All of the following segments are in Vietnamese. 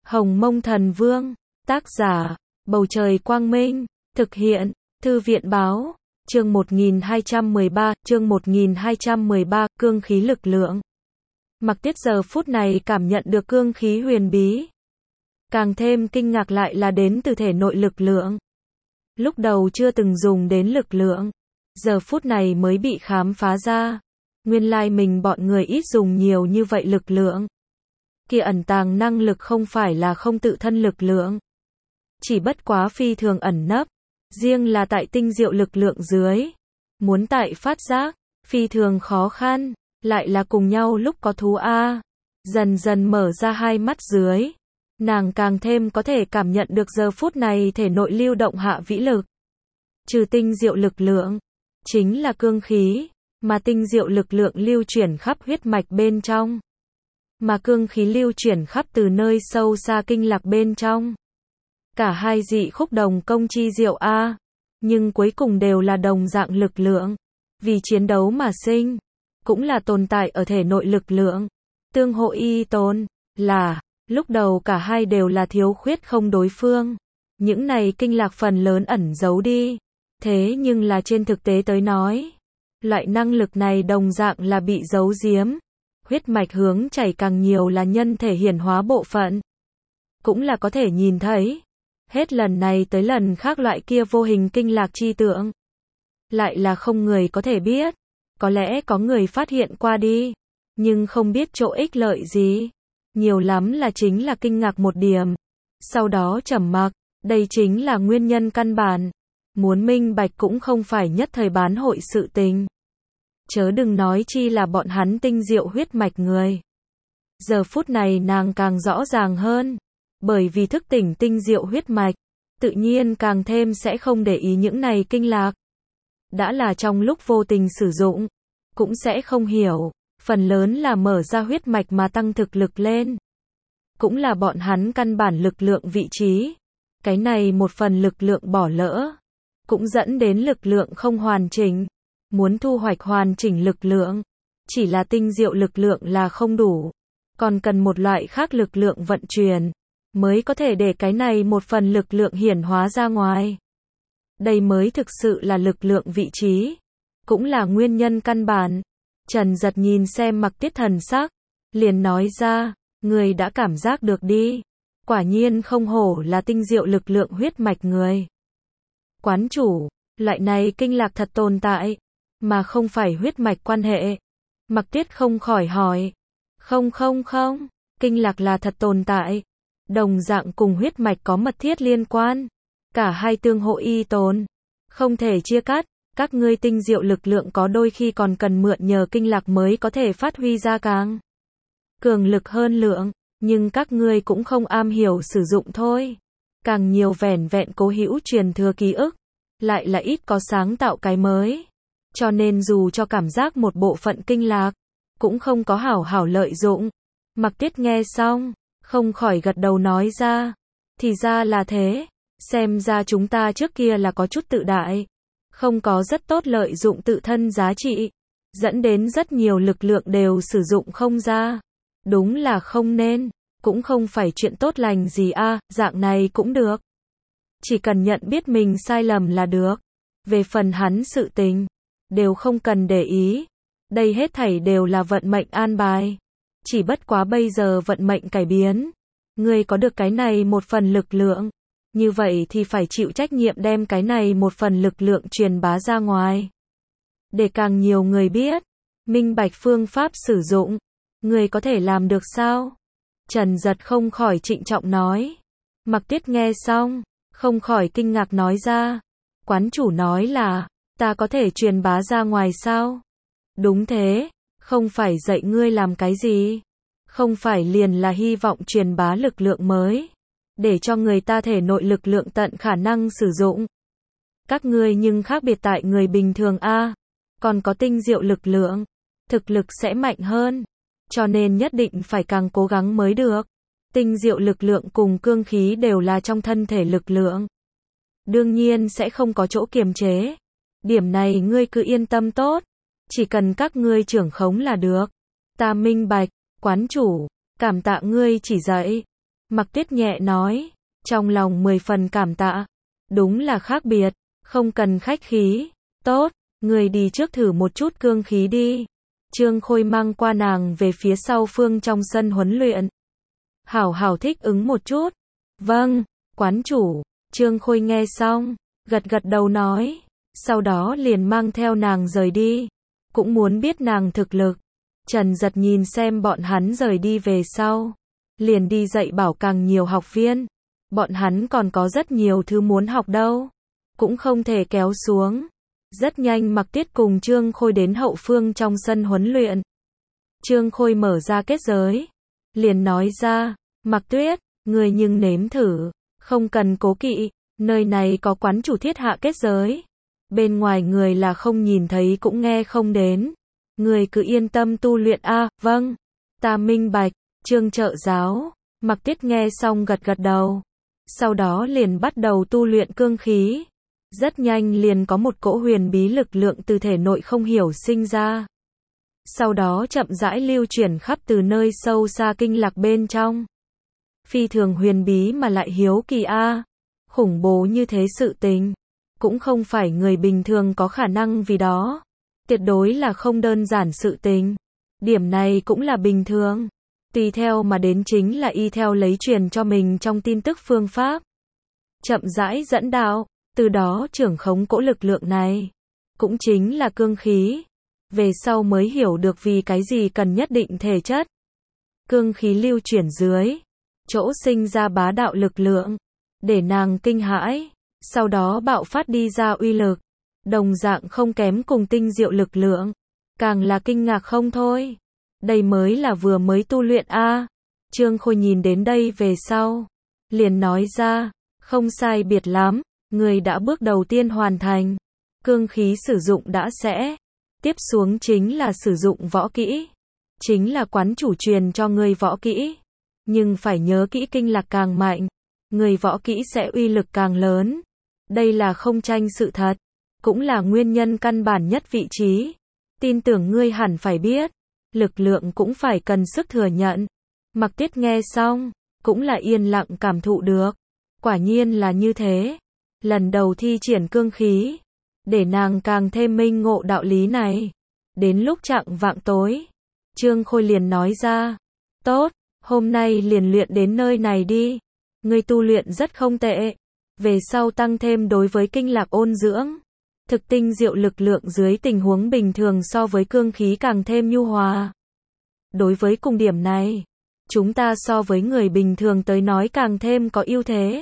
Hồng Mông Thần Vương, tác giả, Bầu Trời Quang Minh, thực hiện, Thư viện Báo, chương 1213, cương khí lực lượng. Mặc Tiết giờ phút này cảm nhận được cương khí huyền bí. Càng thêm kinh ngạc lại là đến từ thể nội lực lượng. Lúc đầu chưa từng dùng đến lực lượng, giờ phút này mới bị khám phá ra. Nguyên lai mình bọn người ít dùng nhiều như vậy lực lượng. Kia ẩn tàng năng lực không phải là không tự thân lực lượng. Chỉ bất quá phi thường ẩn nấp. Riêng là tại tinh diệu lực lượng dưới. Muốn tại phát giác, phi thường khó khăn. Lại là cùng nhau lúc có thú A. Dần dần mở ra hai mắt dưới. Nàng càng thêm có thể cảm nhận được giờ phút này thể nội lưu động hạ vĩ lực. Trừ tinh diệu lực lượng, chính là cương khí, mà tinh diệu lực lượng lưu chuyển khắp huyết mạch bên trong. Mà cương khí lưu chuyển khắp từ nơi sâu xa kinh lạc bên trong. Cả hai dị khúc đồng công chi diệu A, nhưng cuối cùng đều là đồng dạng lực lượng. Vì chiến đấu mà sinh, cũng là tồn tại ở thể nội lực lượng. Tương hộ y tồn, là, lúc đầu cả hai đều là thiếu khuyết không đối phương. Những này kinh lạc phần lớn ẩn giấu đi. Thế nhưng là trên thực tế tới nói, loại năng lực này đồng dạng là bị giấu giếm. Huyết mạch hướng chảy càng nhiều là nhân thể hiển hóa bộ phận. Cũng là có thể nhìn thấy. Hết lần này tới lần khác loại kia vô hình kinh lạc chi tượng. Lại là không người có thể biết. Có lẽ có người phát hiện qua đi. Nhưng không biết chỗ ích lợi gì. Nhiều lắm là chính là kinh ngạc một điểm. Sau đó trầm mặc. Đây chính là nguyên nhân căn bản. Muốn minh bạch cũng không phải nhất thời bán hội sự tình. Chớ đừng nói chi là bọn hắn tinh diệu huyết mạch người. Giờ phút này nàng càng rõ ràng hơn. Bởi vì thức tỉnh tinh diệu huyết mạch, tự nhiên càng thêm sẽ không để ý những này kinh lạc. Đã là trong lúc vô tình sử dụng, cũng sẽ không hiểu. Phần lớn là mở ra huyết mạch mà tăng thực lực lên. Cũng là bọn hắn căn bản lực lượng vị trí. Cái này một phần lực lượng bỏ lỡ, cũng dẫn đến lực lượng không hoàn chỉnh. Muốn thu hoạch hoàn chỉnh lực lượng, chỉ là tinh diệu lực lượng là không đủ. Còn cần một loại khác lực lượng vận chuyển, mới có thể để cái này một phần lực lượng hiển hóa ra ngoài. Đây mới thực sự là lực lượng vị trí, cũng là nguyên nhân căn bản. Trần Giật nhìn xem Mặc Tiết thần sắc, liền nói ra, người đã cảm giác được đi. Quả nhiên không hổ là tinh diệu lực lượng huyết mạch người. Quán chủ, loại này kinh lạc thật tồn tại, mà không phải huyết mạch quan hệ. Mặc Tiết không khỏi hỏi. Không, kinh lạc là thật tồn tại. Đồng dạng cùng huyết mạch có mật thiết liên quan. Cả hai tương hộ y tồn. Không thể chia cắt. Các ngươi tinh diệu lực lượng có đôi khi còn cần mượn nhờ kinh lạc mới có thể phát huy ra càng cường lực hơn lượng. Nhưng các ngươi cũng không am hiểu sử dụng thôi. Càng nhiều vẻn vẹn cố hữu truyền thừa ký ức. Lại là ít có sáng tạo cái mới. Cho nên dù cho cảm giác một bộ phận kinh lạc, cũng không có hảo hảo lợi dụng. Mặc Tiết nghe xong, không khỏi gật đầu nói ra. Thì ra là thế. Xem ra chúng ta trước kia là có chút tự đại. Không có rất tốt lợi dụng tự thân giá trị. Dẫn đến rất nhiều lực lượng đều sử dụng không ra. Đúng là không nên. Cũng không phải chuyện tốt lành gì a, dạng này cũng được. Chỉ cần nhận biết mình sai lầm là được. Về phần hắn sự tình, đều không cần để ý. Đây hết thảy đều là vận mệnh an bài. Chỉ bất quá bây giờ vận mệnh cải biến. Ngươi có được cái này một phần lực lượng. Như vậy thì phải chịu trách nhiệm đem cái này một phần lực lượng truyền bá ra ngoài. Để càng nhiều người biết. Minh bạch phương pháp sử dụng. Ngươi có thể làm được sao? Trần Giật không khỏi trịnh trọng nói. Mặc Tiết nghe xong, không khỏi kinh ngạc nói ra. Quán chủ nói là, ta có thể truyền bá ra ngoài sao? Đúng thế, không phải dạy ngươi làm cái gì. Không phải liền là hy vọng truyền bá lực lượng mới. Để cho người ta thể nội lực lượng tận khả năng sử dụng. Các ngươi nhưng khác biệt tại người bình thường a. Còn có tinh diệu lực lượng, thực lực sẽ mạnh hơn. Cho nên nhất định phải càng cố gắng mới được. Tinh diệu lực lượng cùng cương khí đều là trong thân thể lực lượng. Đương nhiên sẽ không có chỗ kiềm chế. Điểm này ngươi cứ yên tâm tốt. Chỉ cần các ngươi trưởng khống là được. Ta minh bạch, quán chủ, cảm tạ ngươi chỉ dạy. Mặc Tuyết nhẹ nói, trong lòng 10 phần cảm tạ. Đúng là khác biệt, không cần khách khí. Tốt, người đi trước thử một chút cương khí đi. Trương Khôi mang qua nàng về phía sau phương trong sân huấn luyện. Hảo hảo thích ứng một chút. Vâng, quán chủ. Trương Khôi nghe xong, gật gật đầu nói. Sau đó liền mang theo nàng rời đi. Cũng muốn biết nàng thực lực. Trần Giật nhìn xem bọn hắn rời đi về sau. Liền đi dạy bảo càng nhiều học viên. Bọn hắn còn có rất nhiều thứ muốn học đâu. Cũng không thể kéo xuống. Rất nhanh Mặc Tuyết cùng Trương Khôi đến hậu phương trong sân huấn luyện. Trương Khôi mở ra kết giới. Liền nói ra, Mặc Tuyết, người nhưng nếm thử. Không cần cố kỵ, nơi này có quán chủ thiết hạ kết giới. Bên ngoài người là không nhìn thấy cũng nghe không đến. Người cứ yên tâm tu luyện a. Vâng, ta minh bạch. Trương trợ giáo. Mặc Tuyết nghe xong gật gật đầu. Sau đó liền bắt đầu tu luyện cương khí. Rất nhanh liền có một cỗ huyền bí lực lượng từ thể nội không hiểu sinh ra. Sau đó chậm rãi lưu chuyển khắp từ nơi sâu xa kinh lạc bên trong. Phi thường huyền bí mà lại hiếu kỳ a. Khủng bố như thế sự tình. Cũng không phải người bình thường có khả năng vì đó. Tuyệt đối là không đơn giản sự tình. Điểm này cũng là bình thường. Tùy theo mà đến chính là y theo lấy truyền cho mình trong tin tức phương pháp. Chậm rãi dẫn đạo, từ đó trưởng khống cỗ lực lượng này. Cũng chính là cương khí. Về sau mới hiểu được vì cái gì cần nhất định thể chất. Cương khí lưu chuyển dưới. Chỗ sinh ra bá đạo lực lượng. Để nàng kinh hãi. Sau đó bạo phát đi ra uy lực. Đồng dạng không kém cùng tinh diệu lực lượng. Càng là kinh ngạc không thôi. Đây mới là vừa mới tu luyện a. Trương Khôi nhìn đến đây về sau. Liền nói ra. Không sai biệt lắm. Người đã bước đầu tiên hoàn thành. Cương khí sử dụng đã sẽ. Tiếp xuống chính là sử dụng võ kỹ. Chính là quán chủ truyền cho người võ kỹ. Nhưng phải nhớ kỹ kinh lạc càng mạnh. Người võ kỹ sẽ uy lực càng lớn. Đây là không tranh sự thật. Cũng là nguyên nhân căn bản nhất vị trí. Tin tưởng ngươi hẳn phải biết. Lực lượng cũng phải cần sức thừa nhận. Mặc Tuyết nghe xong. Cũng là yên lặng cảm thụ được. Quả nhiên là như thế. Lần đầu thi triển cương khí. Để nàng càng thêm minh ngộ đạo lý này. Đến lúc chạng vạng tối. Trương Khôi liền nói ra. Tốt, hôm nay liền luyện đến nơi này đi. Ngươi tu luyện rất không tệ. Về sau tăng thêm đối với kinh lạc ôn dưỡng. Thực tinh diệu lực lượng dưới tình huống bình thường so với cương khí càng thêm nhu hòa. Đối với cùng điểm này, chúng ta so với người bình thường tới nói càng thêm có ưu thế.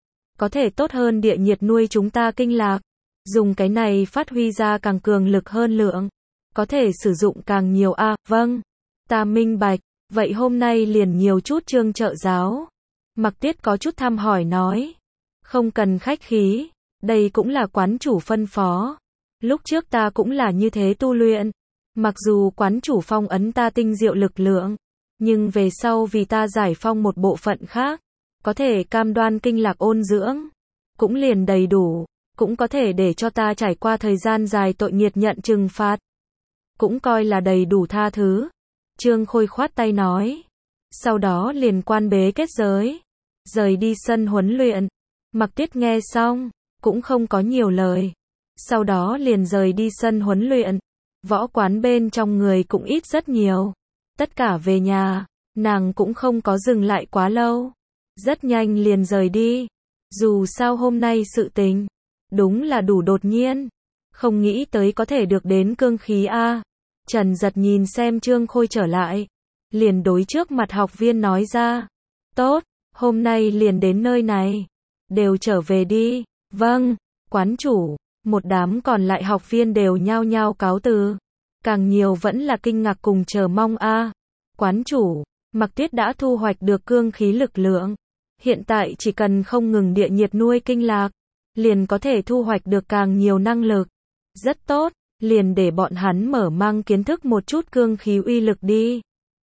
Có thể tốt hơn địa nhiệt nuôi chúng ta kinh lạc. Dùng cái này phát huy ra càng cường lực hơn lượng. Có thể sử dụng càng nhiều a. Vâng, ta minh bạch. Vậy hôm nay liền nhiều chút Trương trợ giáo. Mặc Tuyết có chút thăm hỏi nói. Không cần khách khí. Đây cũng là quán chủ phân phó. Lúc trước ta cũng là như thế tu luyện. Mặc dù quán chủ phong ấn ta tinh diệu lực lượng. Nhưng về sau vì ta giải phong một bộ phận khác. Có thể cam đoan kinh lạc ôn dưỡng. Cũng liền đầy đủ. Cũng có thể để cho ta trải qua thời gian dài tội nghiệt nhận trừng phạt. Cũng coi là đầy đủ tha thứ. Trương Khôi khoát tay nói. Sau đó liền quan bế kết giới. Rời đi sân huấn luyện. Mặc Tuyết nghe xong. Cũng không có nhiều lời. Sau đó liền rời đi sân huấn luyện. Võ quán bên trong người cũng ít rất nhiều. Tất cả về nhà. Nàng cũng không có dừng lại quá lâu. Rất nhanh liền rời đi. Dù sao hôm nay sự tình. Đúng là đủ đột nhiên. Không nghĩ tới có thể được đến cương khí a. Trần Giật nhìn xem Trương Khôi trở lại. Liền đối trước mặt học viên nói ra. Tốt, hôm nay liền đến nơi này. Đều trở về đi. Vâng, quán chủ. Một đám còn lại học viên đều nhao nhao cáo từ. Càng nhiều vẫn là kinh ngạc cùng chờ mong a. Quán chủ, Mặc Tuyết đã thu hoạch được cương khí lực lượng. Hiện tại chỉ cần không ngừng địa nhiệt nuôi kinh lạc. Liền có thể thu hoạch được càng nhiều năng lực. Rất tốt, liền để bọn hắn mở mang kiến thức một chút cương khí uy lực đi.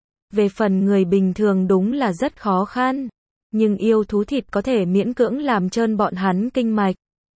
Về phần người bình thường đúng là rất khó khăn. Nhưng yêu thú thịt có thể miễn cưỡng làm trơn bọn hắn kinh mạch.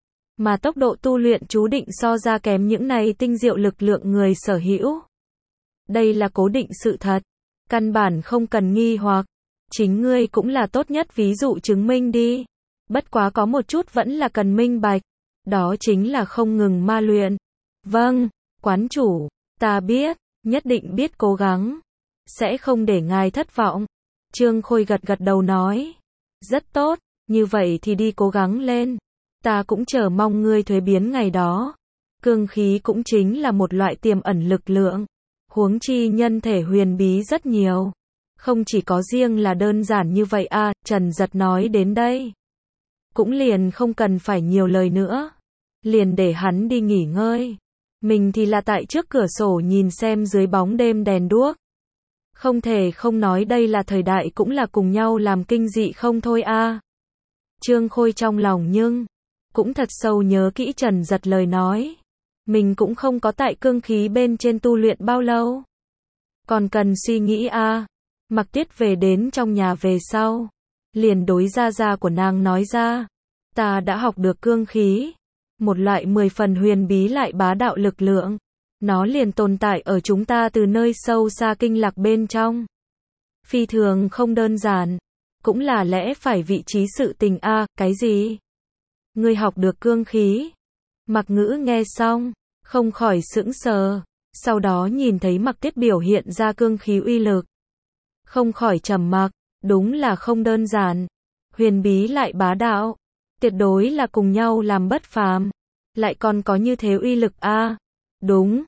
Mà tốc độ tu luyện chú định so ra kém những này tinh diệu lực lượng người sở hữu. Đây là cố định sự thật. Căn bản không cần nghi hoặc. Chính ngươi cũng là tốt nhất ví dụ chứng minh đi. Bất quá có một chút vẫn là cần minh bạch. Đó chính là không ngừng ma luyện. Vâng, quán chủ, ta biết, nhất định biết cố gắng. Sẽ không để ngài thất vọng. Trương Khôi gật gật đầu nói. Rất tốt, như vậy thì đi cố gắng lên. Ta cũng chờ mong ngươi thuế biến ngày đó. Cương khí cũng chính là một loại tiềm ẩn lực lượng. Huống chi nhân thể huyền bí rất nhiều. Không chỉ có riêng là đơn giản như vậy à, Trần Giật nói đến đây. Cũng liền không cần phải nhiều lời nữa. Liền để hắn đi nghỉ ngơi. Mình thì là tại trước cửa sổ nhìn xem dưới bóng đêm đèn đuốc. Không thể không nói đây là thời đại cũng là cùng nhau làm kinh dị không thôi a. Trương Khôi trong lòng nhưng cũng thật sâu nhớ kỹ Trần Giật lời nói. Mình cũng không có tại cương khí bên trên tu luyện bao lâu. Còn cần suy nghĩ a. Mặc Tuyết về đến trong nhà về sau. Liền đối gia gia của nàng nói ra. Ta đã học được cương khí. Một loại 10 phần huyền bí lại bá đạo lực lượng. Nó liền tồn tại ở chúng ta từ nơi sâu xa kinh lạc bên trong. Phi thường không đơn giản. Cũng là lẽ phải vị trí sự tình a. Cái gì? Ngươi học được cương khí. Mặc Ngữ nghe xong, không khỏi sững sờ. Sau đó nhìn thấy Mặc Tuyết biểu hiện ra cương khí uy lực. Không khỏi trầm mặc. Đúng là không đơn giản. Huyền bí lại bá đạo. Tuyệt đối là cùng nhau làm bất phàm. Lại còn có như thế uy lực a. Đúng,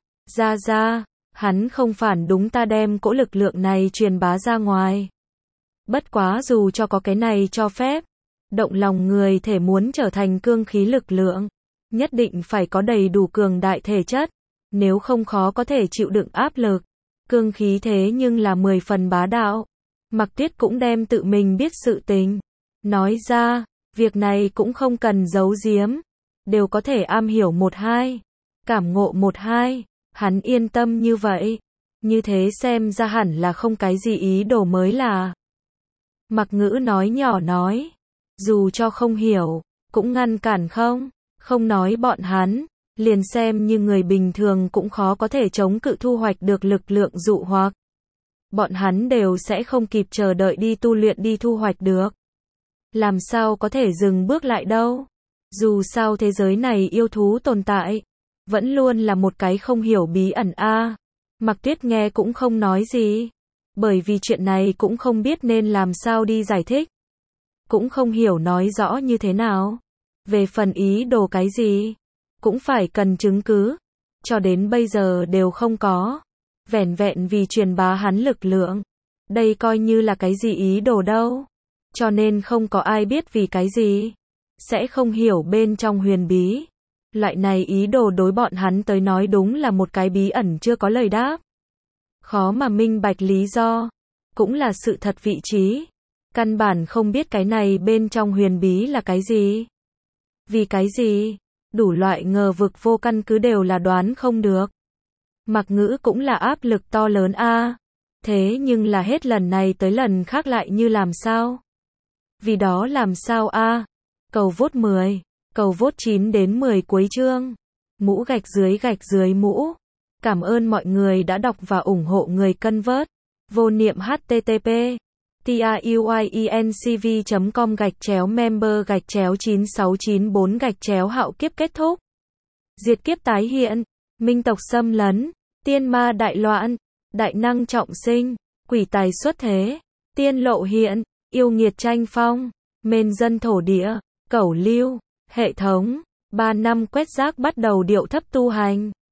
ra, hắn không phản đúng ta đem cỗ lực lượng này truyền bá ra ngoài. Bất quá dù cho có cái này cho phép, động lòng người thể muốn trở thành cương khí lực lượng, nhất định phải có đầy đủ cường đại thể chất, nếu không khó có thể chịu đựng áp lực. Cương khí thế nhưng là 10 phần bá đạo. Mặc Tuyết cũng đem tự mình biết sự tình nói ra, việc này cũng không cần giấu giếm, đều có thể am hiểu một hai, cảm ngộ một hai, hắn yên tâm như vậy. Như thế xem ra hẳn là không cái gì ý đồ mới là. Mặc Ngữ nói nhỏ nói, dù cho không hiểu, cũng ngăn cản không nói bọn hắn, liền xem như người bình thường cũng khó có thể chống cự thu hoạch được lực lượng dụ hoặc. Bọn hắn đều sẽ không kịp chờ đợi đi tu luyện đi thu hoạch được. Làm sao có thể dừng bước lại đâu. Dù sao thế giới này yêu thú tồn tại, vẫn luôn là một cái không hiểu bí ẩn a. Mặc Tuyết nghe cũng không nói gì. Bởi vì chuyện này cũng không biết nên làm sao đi giải thích. Cũng không hiểu nói rõ như thế nào. Về phần ý đồ cái gì, cũng phải cần chứng cứ. Cho đến bây giờ đều không có. Vẻn vẹn vì truyền bá hắn lực lượng. Đây coi như là cái gì ý đồ đâu. Cho nên không có ai biết vì cái gì. Sẽ không hiểu bên trong huyền bí. Loại này ý đồ đối bọn hắn tới nói đúng là một cái bí ẩn chưa có lời đáp. Khó mà minh bạch lý do. Cũng là sự thật vị trí. Căn bản không biết cái này bên trong huyền bí là cái gì. Vì cái gì? Đủ loại ngờ vực vô căn cứ đều là đoán không được. Mặc Ngữ cũng là áp lực to lớn a. Thế nhưng là hết lần này tới lần khác lại như làm sao? Vì đó làm sao a? Cầu vote 10, cầu vote 9 đến 10 cuối chương. Mũ gạch dưới mũ. Cảm ơn mọi người đã đọc và ủng hộ người cân vớt. Vô niệm http truyencv.com/member/9694 hạo kiếp kết thúc. Diệt kiếp tái hiện. Minh tộc xâm lấn. Tiên ma đại loạn. Đại năng trọng sinh. Quỷ tài xuất thế. Tiên lộ hiện. Yêu nghiệt tranh phong. Mên dân thổ địa. Cẩu lưu. Hệ thống. 3 năm quét rác bắt đầu điệu thấp tu hành.